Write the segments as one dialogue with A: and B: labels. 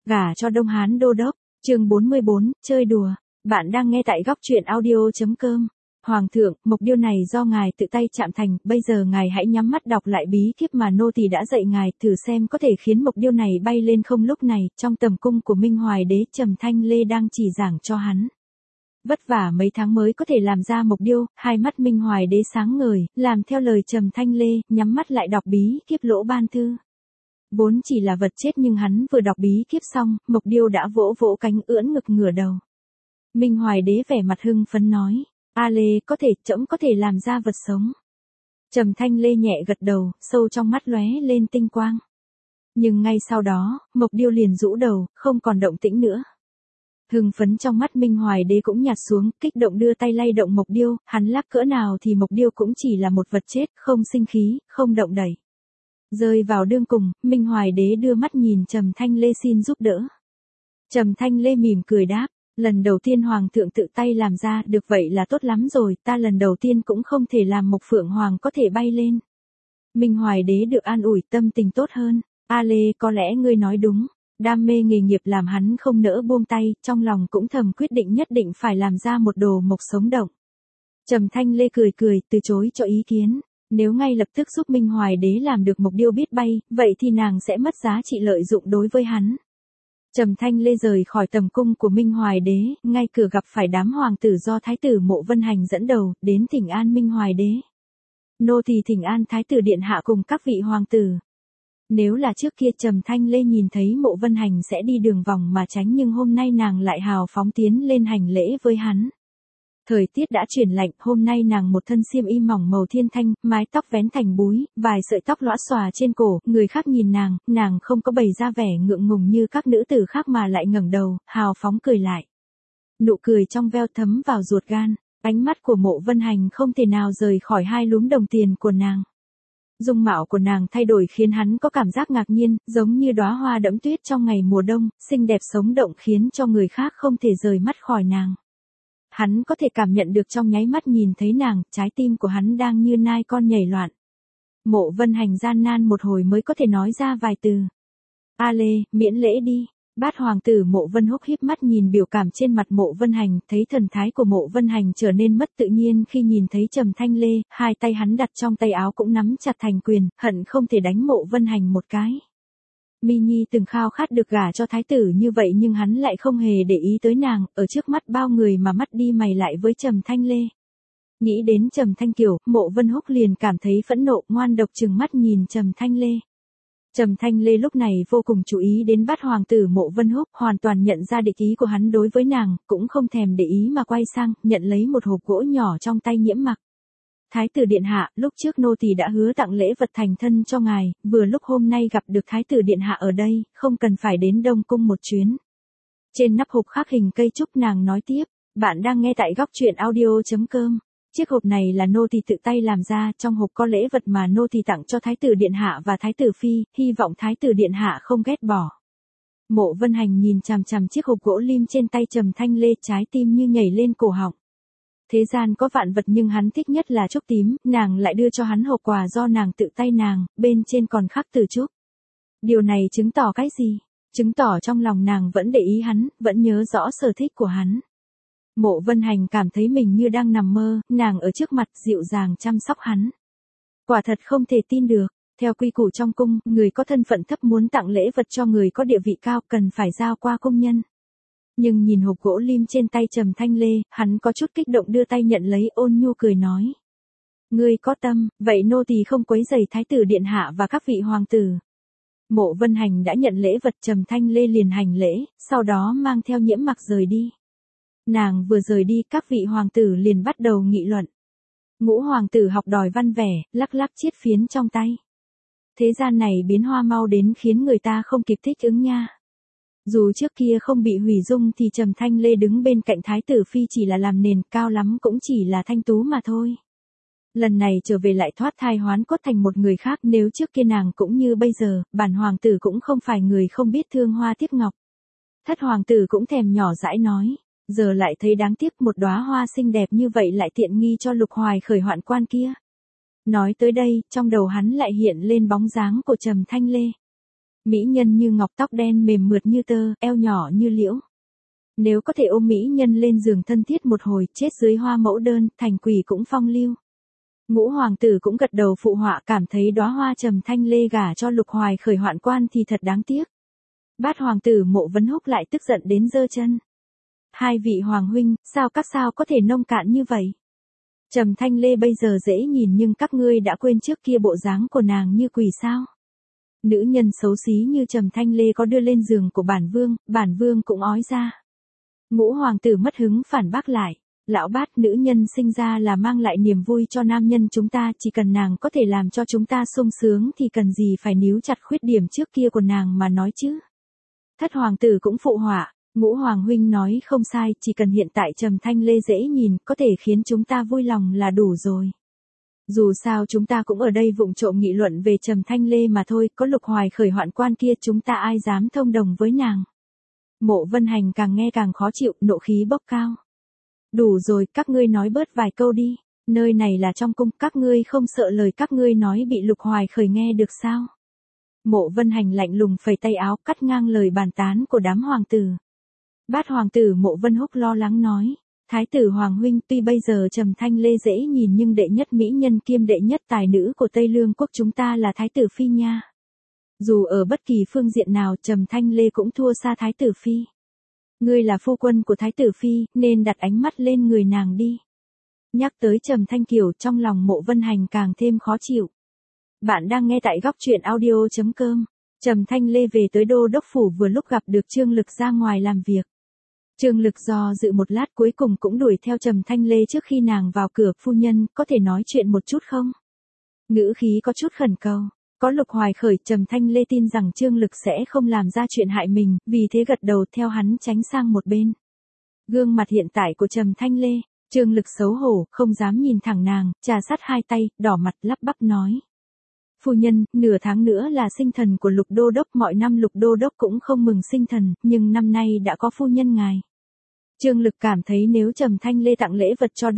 A: Gả cho Đông Hán Đô Đốc, chương 44, chơi đùa. Bạn đang nghe tại góc truyện audio.com. Hoàng thượng, mộc điêu này do ngài tự tay chạm thành, bây giờ ngài hãy nhắm mắt đọc lại bí kíp mà nô tỳ đã dạy ngài, thử xem có thể khiến mộc điêu này bay lên không. Lúc này, trong tầm cung của Minh Hoài Đế, Trầm Thanh Lê đang chỉ giảng cho hắn. Vất vả mấy tháng mới có thể làm ra mộc điêu, hai mắt Minh Hoài Đế sáng ngời, làm theo lời Trầm Thanh Lê, nhắm mắt lại đọc bí kíp Lỗ Ban Thư. Vốn chỉ là vật chết nhưng hắn vừa đọc bí kíp xong, mộc điêu đã vỗ vỗ cánh ưỡn ngực ngửa đầu. Minh Hoài Đế vẻ mặt hưng phấn nói, A Lê, trẫm có thể làm ra vật sống. Trầm Thanh Lê nhẹ gật đầu, sâu trong mắt lóe lên tinh quang. Nhưng ngay sau đó, mộc điêu liền rũ đầu, không còn động tĩnh nữa. Hưng phấn trong mắt Minh Hoài Đế cũng nhạt xuống, kích động đưa tay lay động mộc điêu, hắn lắc cỡ nào thì mộc điêu cũng chỉ là một vật chết, không sinh khí, không động đẩy. Rơi vào đương cùng, Minh Hoài Đế đưa mắt nhìn Trầm Thanh Lê xin giúp đỡ. Trầm Thanh Lê mỉm cười đáp, lần đầu tiên Hoàng thượng tự tay làm ra, được vậy là tốt lắm rồi, ta lần đầu tiên cũng không thể làm mộc phượng hoàng có thể bay lên. Minh Hoài Đế được an ủi, tâm tình tốt hơn. A Lê, có lẽ ngươi nói đúng, đam mê nghề nghiệp làm hắn không nỡ buông tay, trong lòng cũng thầm quyết định nhất định phải làm ra một đồ mộc sống động. Trầm Thanh Lê cười cười, từ chối cho ý kiến. Nếu ngay lập tức giúp Minh Hoài Đế làm được mộc điêu biết bay, vậy thì nàng sẽ mất giá trị lợi dụng đối với hắn. Trầm Thanh Lê rời khỏi tầm cung của Minh Hoài Đế, ngay cửa gặp phải đám hoàng tử do Thái tử Mộ Vân Hành dẫn đầu, đến thỉnh an Minh Hoài Đế. Nô tỳ thỉnh an Thái tử điện hạ cùng các vị hoàng tử. Nếu là trước kia Trầm Thanh Lê nhìn thấy Mộ Vân Hành sẽ đi đường vòng mà tránh, nhưng hôm nay nàng lại hào phóng tiến lên hành lễ với hắn. Thời tiết đã chuyển lạnh, hôm nay nàng một thân xiêm y mỏng màu thiên thanh, mái tóc vén thành búi, vài sợi tóc lõa xòa trên cổ, người khác nhìn nàng không có bày ra vẻ ngượng ngùng như các nữ tử khác mà lại ngẩng đầu, hào phóng cười lại. Nụ cười trong veo thấm vào ruột gan, ánh mắt của Mộ Vân Hành không thể nào rời khỏi hai lúm đồng tiền của nàng. Dung mạo của nàng thay đổi khiến hắn có cảm giác ngạc nhiên, giống như đóa hoa đẫm tuyết trong ngày mùa đông, xinh đẹp sống động khiến cho người khác không thể rời mắt khỏi nàng. Hắn có thể cảm nhận được trong nháy mắt nhìn thấy nàng, trái tim của hắn đang như nai con nhảy loạn. Mộ Vân Hành gian nan một hồi mới có thể nói ra vài từ. A Lê, miễn lễ đi. Bát hoàng tử Mộ Vân Húc híp mắt nhìn biểu cảm trên mặt Mộ Vân Hành, thấy thần thái của Mộ Vân Hành trở nên mất tự nhiên khi nhìn thấy Trầm Thanh Lê, hai tay hắn đặt trong tay áo cũng nắm chặt thành quyền, hận không thể đánh Mộ Vân Hành một cái. Mi Nhi từng khao khát được gả cho thái tử như vậy nhưng hắn lại không hề để ý tới nàng, ở trước mắt bao người mà mắt đi mày lại với Trầm Thanh Lê. Nghĩ đến Trầm Thanh Kiều, Mộ Vân Húc liền cảm thấy phẫn nộ, ngoan độc trừng mắt nhìn Trầm Thanh Lê. Trầm Thanh Lê lúc này vô cùng chú ý đến bát hoàng tử Mộ Vân Húc, hoàn toàn nhận ra địch ý của hắn đối với nàng, cũng không thèm để ý mà quay sang, nhận lấy một hộp gỗ nhỏ trong tay Nhiễm Mặc. Thái tử điện hạ, lúc trước nô tỳ đã hứa tặng lễ vật thành thân cho ngài, vừa lúc hôm nay gặp được thái tử điện hạ ở đây, không cần phải đến Đông cung một chuyến. Trên nắp hộp khắc hình cây trúc, nàng nói tiếp, bạn đang nghe tại góc truyện audio.com. Chiếc hộp này là nô tỳ tự tay làm ra, trong hộp có lễ vật mà nô tỳ tặng cho thái tử điện hạ và thái tử phi, hy vọng thái tử điện hạ không ghét bỏ. Mộ Vân Hành nhìn chằm chằm chiếc hộp gỗ lim trên tay Trầm Thanh Lê, trái tim như nhảy lên cổ họng. Thế gian có vạn vật nhưng hắn thích nhất là trúc tím, nàng lại đưa cho hắn hộp quà do nàng tự tay nàng, bên trên còn khắc từ trúc. Điều này chứng tỏ cái gì? Chứng tỏ trong lòng nàng vẫn để ý hắn, vẫn nhớ rõ sở thích của hắn. Mộ Vân Hành cảm thấy mình như đang nằm mơ, nàng ở trước mặt dịu dàng chăm sóc hắn. Quả thật không thể tin được, theo quy củ trong cung, người có thân phận thấp muốn tặng lễ vật cho người có địa vị cao cần phải giao qua cung nhân. Nhưng nhìn hộp gỗ lim trên tay Trầm Thanh Lê, hắn có chút kích động đưa tay nhận lấy, ôn nhu cười nói. Ngươi có tâm, vậy nô tỳ không quấy rầy thái tử điện hạ và các vị hoàng tử. Mộ Vân Hành đã nhận lễ vật, Trầm Thanh Lê liền hành lễ, sau đó mang theo Nhiễm Mặc rời đi. Nàng vừa rời đi, các vị hoàng tử liền bắt đầu nghị luận. Ngũ hoàng tử học đòi văn vẻ, lắc lắc chiết phiến trong tay. Thế gian này biến hoa mau đến khiến người ta không kịp thích ứng nha. Dù trước kia không bị hủy dung thì Trầm Thanh Lê đứng bên cạnh thái tử phi chỉ là làm nền, cao lắm cũng chỉ là thanh tú mà thôi. Lần này trở về lại thoát thai hoán cốt thành một người khác, nếu trước kia nàng cũng như bây giờ, bản hoàng tử cũng không phải người không biết thương hoa tiếc ngọc. Thất hoàng tử cũng thèm nhỏ dãi nói, giờ lại thấy đáng tiếc một đóa hoa xinh đẹp như vậy lại tiện nghi cho Lục Hoài khởi hoạn quan kia. Nói tới đây, trong đầu hắn lại hiện lên bóng dáng của Trầm Thanh Lê. Mỹ nhân như ngọc, tóc đen mềm mượt như tơ, eo nhỏ như liễu. Nếu có thể ôm mỹ nhân lên giường thân thiết một hồi, chết dưới hoa mẫu đơn, thành quỷ cũng phong lưu. Ngũ hoàng tử cũng gật đầu phụ họa, cảm thấy đóa hoa Trầm Thanh Lê gả cho Lục Hoài Khởi hoạn quan thì thật đáng tiếc. Bát hoàng tử Mộ Vấn Húc lại tức giận đến giơ chân. Hai vị hoàng huynh, sao các sao có thể nông cạn như vậy? Trầm Thanh Lê bây giờ dễ nhìn nhưng các ngươi đã quên trước kia bộ dáng của nàng như quỷ sao? Nữ nhân xấu xí như Trầm Thanh Lê có đưa lên giường của bản vương cũng ói ra. Ngũ hoàng tử mất hứng phản bác lại. Lão Bát, nữ nhân sinh ra là mang lại niềm vui cho nam nhân chúng ta, chỉ cần nàng có thể làm cho chúng ta sung sướng thì cần gì phải níu chặt khuyết điểm trước kia của nàng mà nói chứ. Thất hoàng tử cũng phụ họa, Ngũ hoàng huynh nói không sai, chỉ cần hiện tại Trầm Thanh Lê dễ nhìn, có thể khiến chúng ta vui lòng là đủ rồi. Dù sao chúng ta cũng ở đây vụng trộm nghị luận về Trầm Thanh Lê mà thôi, có Lục Hoài Khởi hoạn quan kia chúng ta ai dám thông đồng với nàng. Mộ Vân Hành càng nghe càng khó chịu, nộ khí bốc cao. Đủ rồi, các ngươi nói bớt vài câu đi, nơi này là trong cung, các ngươi không sợ lời các ngươi nói bị Lục Hoài Khởi nghe được sao? Mộ Vân Hành lạnh lùng phẩy tay áo, cắt ngang lời bàn tán của đám hoàng tử. Bát hoàng tử Mộ Vân Húc lo lắng nói, Thái tử Hoàng huynh, tuy bây giờ Trầm Thanh Lê dễ nhìn nhưng đệ nhất mỹ nhân kiêm đệ nhất tài nữ của Tây Lương quốc chúng ta là Thái tử Phi nha. Dù ở bất kỳ phương diện nào Trầm Thanh Lê cũng thua xa Thái tử Phi. Ngươi là phu quân của Thái tử Phi, nên đặt ánh mắt lên người nàng đi. Nhắc tới Trầm Thanh Kiều, trong lòng Mộ Vân Hành càng thêm khó chịu. Bạn đang nghe tại góc truyện audio.com. Trầm Thanh Lê về tới Đô Đốc Phủ vừa lúc gặp được Trương Lực ra ngoài làm việc. Trương Lực do dự một lát cuối cùng cũng đuổi theo Trầm Thanh Lê trước khi nàng vào cửa. Phu nhân, có thể nói chuyện một chút không? Ngữ khí có chút khẩn cầu. Có Lục Hoài Khởi, Trầm Thanh Lê tin rằng Trương Lực sẽ không làm ra chuyện hại mình, vì thế gật đầu theo hắn tránh sang một bên. Gương mặt hiện tại của Trầm Thanh Lê, Trương Lực xấu hổ, không dám nhìn thẳng nàng, trà sát hai tay, đỏ mặt lắp bắp nói. Phu nhân, nửa tháng nữa là sinh thần của Lục Đô Đốc, mọi năm Lục Đô Đốc cũng không mừng sinh thần, nhưng năm nay đã có phu nhân ngài. Trương Lực cảm thấy nếu Trầm Thanh Lê tặng lễ vật cho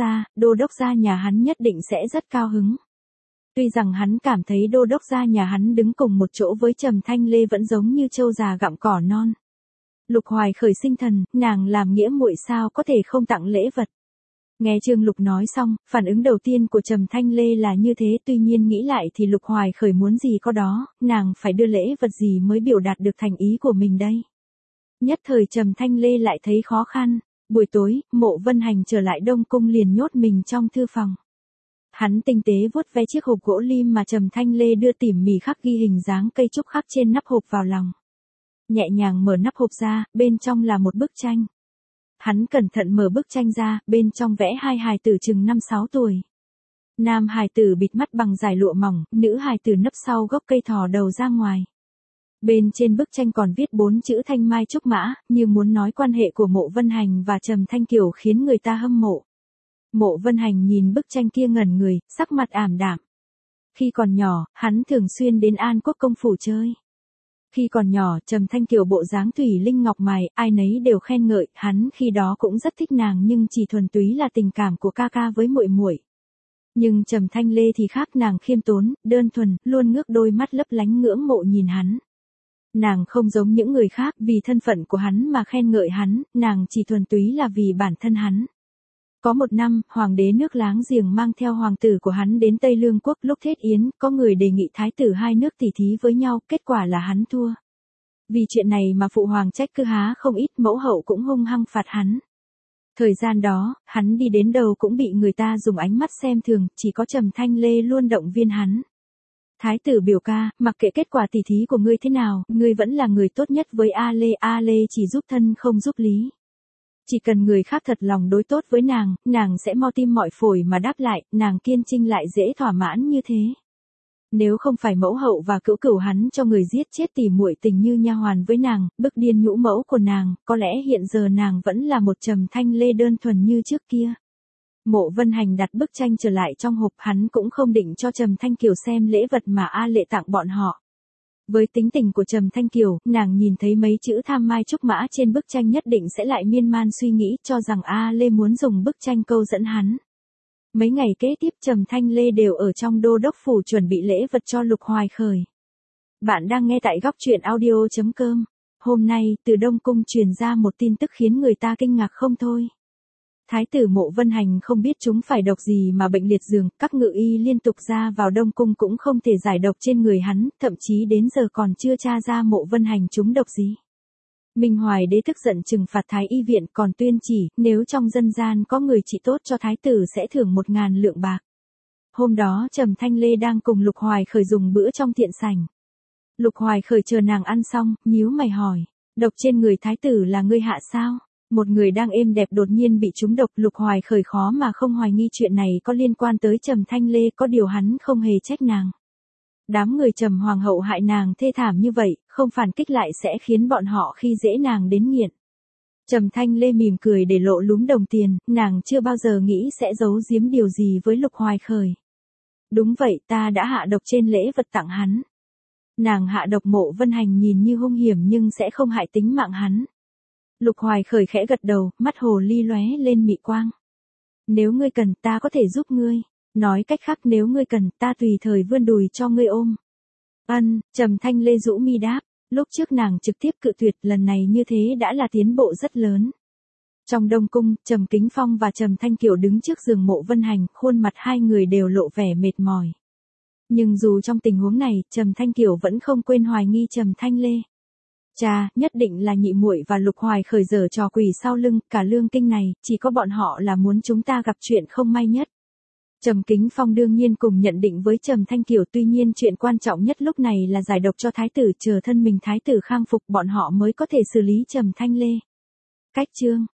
A: Đô Đốc gia nhà hắn nhất định sẽ rất cao hứng. Tuy rằng hắn cảm thấy Đô Đốc gia nhà hắn đứng cùng một chỗ với Trầm Thanh Lê vẫn giống như trâu già gặm cỏ non. Lục Hoài Khởi sinh thần, nàng làm nghĩa muội sao có thể không tặng lễ vật. Nghe Trương Lục nói xong, phản ứng đầu tiên của Trầm Thanh Lê là như thế, tuy nhiên nghĩ lại thì Lục Hoài Khởi muốn gì có đó, nàng phải đưa lễ vật gì mới biểu đạt được thành ý của mình đây. Nhất thời Trầm Thanh Lê lại thấy khó khăn, buổi tối, Mộ Vân Hành trở lại Đông Cung liền nhốt mình trong thư phòng. Hắn tinh tế vuốt ve chiếc hộp gỗ lim mà Trầm Thanh Lê đưa tỉ mỉ khắc ghi hình dáng cây trúc khắc trên nắp hộp vào lòng. Nhẹ nhàng mở nắp hộp ra, bên trong là một bức tranh. Hắn cẩn thận mở bức tranh ra, bên trong vẽ hai hài tử chừng 5-6 tuổi. Nam hài tử bịt mắt bằng dải lụa mỏng, nữ hài tử nấp sau gốc cây thò đầu ra ngoài. Bên trên bức tranh còn viết 4 chữ Thanh Mai Trúc Mã, như muốn nói quan hệ của Mộ Vân Hành và Trầm Thanh Kiều khiến người ta hâm mộ. Mộ Vân Hành nhìn bức tranh kia ngẩn người, sắc mặt ảm đạm. Khi còn nhỏ, hắn thường xuyên đến An Quốc công phủ chơi. Khi còn nhỏ, Trầm Thanh Kiều bộ dáng thủy linh ngọc mài, ai nấy đều khen ngợi, hắn khi đó cũng rất thích nàng nhưng chỉ thuần túy là tình cảm của ca ca với muội muội. Nhưng Trầm Thanh Lê thì khác, nàng khiêm tốn, đơn thuần, luôn ngước đôi mắt lấp lánh ngưỡng mộ nhìn hắn. Nàng không giống những người khác vì thân phận của hắn mà khen ngợi hắn, nàng chỉ thuần túy là vì bản thân hắn. Có một năm, hoàng đế nước láng giềng mang theo hoàng tử của hắn đến Tây Lương quốc, lúc Thiết Yến, có người đề nghị thái tử hai nước tỉ thí với nhau, kết quả là hắn thua. Vì chuyện này mà phụ hoàng trách cứ há không ít, mẫu hậu cũng hung hăng phạt hắn. Thời gian đó, hắn đi đến đâu cũng bị người ta dùng ánh mắt xem thường, chỉ có Trầm Thanh Lê luôn động viên hắn. Thái tử biểu ca, mặc kệ kết quả tỉ thí của ngươi thế nào, ngươi vẫn là người tốt nhất với A Lê chỉ giúp thân không giúp lý. Chỉ cần người khác thật lòng đối tốt với nàng sẽ mo tim mọi phổi mà đáp lại, nàng kiên trinh lại dễ thỏa mãn như thế. Nếu không phải mẫu hậu và cữu cửu hắn cho người giết chết tỉ muội tình như nha hoàn với nàng, bức điên nhũ mẫu của nàng, có lẽ hiện giờ nàng vẫn là một Trầm Thanh Lê đơn thuần như trước kia. Mộ Vân Hành đặt bức tranh trở lại trong hộp, hắn cũng không định cho Trầm Thanh Kiều xem lễ vật mà A Lệ tặng bọn họ. Với tính tình của Trầm Thanh Kiều, nàng nhìn thấy mấy chữ Tham Mai Trúc Mã trên bức tranh nhất định sẽ lại miên man suy nghĩ, cho rằng A Lê muốn dùng bức tranh câu dẫn hắn. Mấy ngày kế tiếp Trầm Thanh Lê đều ở trong Đô Đốc phủ chuẩn bị lễ vật cho Lục Hoài Khởi. Bạn đang nghe tại góc truyện audio.com. Hôm nay, từ Đông Cung truyền ra một tin tức khiến người ta kinh ngạc không thôi. Thái tử Mộ Vân Hành không biết chúng phải độc gì mà bệnh liệt giường, các ngự y liên tục ra vào Đông Cung cũng không thể giải độc trên người hắn, thậm chí đến giờ còn chưa tra ra Mộ Vân Hành trúng độc gì. Minh Hoài đế tức giận trừng phạt Thái y viện, còn tuyên chỉ, nếu trong dân gian có người trị tốt cho thái tử sẽ thưởng 1.000 lượng bạc. Hôm đó Trầm Thanh Lê đang cùng Lục Hoài Khởi dùng bữa trong thiện sảnh. Lục Hoài Khởi chờ nàng ăn xong, nhíu mày hỏi, độc trên người thái tử là ngươi hạ sao? Một người đang êm đẹp đột nhiên bị trúng độc, Lục Hoài Khởi khó mà không hoài nghi chuyện này có liên quan tới Trầm Thanh Lê, có điều hắn không hề trách nàng. Đám người Trầm hoàng hậu hại nàng thê thảm như vậy, không phản kích lại sẽ khiến bọn họ khi dễ nàng đến nghiện. Trầm Thanh Lê mỉm cười để lộ lúm đồng tiền, nàng chưa bao giờ nghĩ sẽ giấu giếm điều gì với Lục Hoài Khởi. Đúng vậy, ta đã hạ độc trên lễ vật tặng hắn. Nàng hạ độc Mộ Vân Hành nhìn như hung hiểm nhưng sẽ không hại tính mạng hắn. Lục Hoài Khởi khẽ gật đầu, mắt hồ ly lóe lên mị quang. Nếu ngươi cần, ta có thể giúp ngươi. Nói cách khác, nếu ngươi cần, ta tùy thời vươn đùi cho ngươi ôm. Trầm Thanh Lê rũ mi đáp. Lúc trước nàng trực tiếp cự tuyệt, lần này như thế đã là tiến bộ rất lớn. Trong Đông Cung, Trầm Kính Phong và Trầm Thanh Kiều đứng trước giường Mộ Vân Hành, khuôn mặt hai người đều lộ vẻ mệt mỏi. Nhưng dù trong tình huống này, Trầm Thanh Kiều vẫn không quên hoài nghi Trầm Thanh Lê. Chà, nhất định là nhị muội và Lục Hoài Khởi giở trò quỷ sau lưng, cả lương kinh này, chỉ có bọn họ là muốn chúng ta gặp chuyện không may nhất. Trầm Kính Phong đương nhiên cùng nhận định với Trầm Thanh Kiều, tuy nhiên chuyện quan trọng nhất lúc này là giải độc cho thái tử, chờ thân mình thái tử khang phục bọn họ mới có thể xử lý Trầm Thanh Lê. Cách chương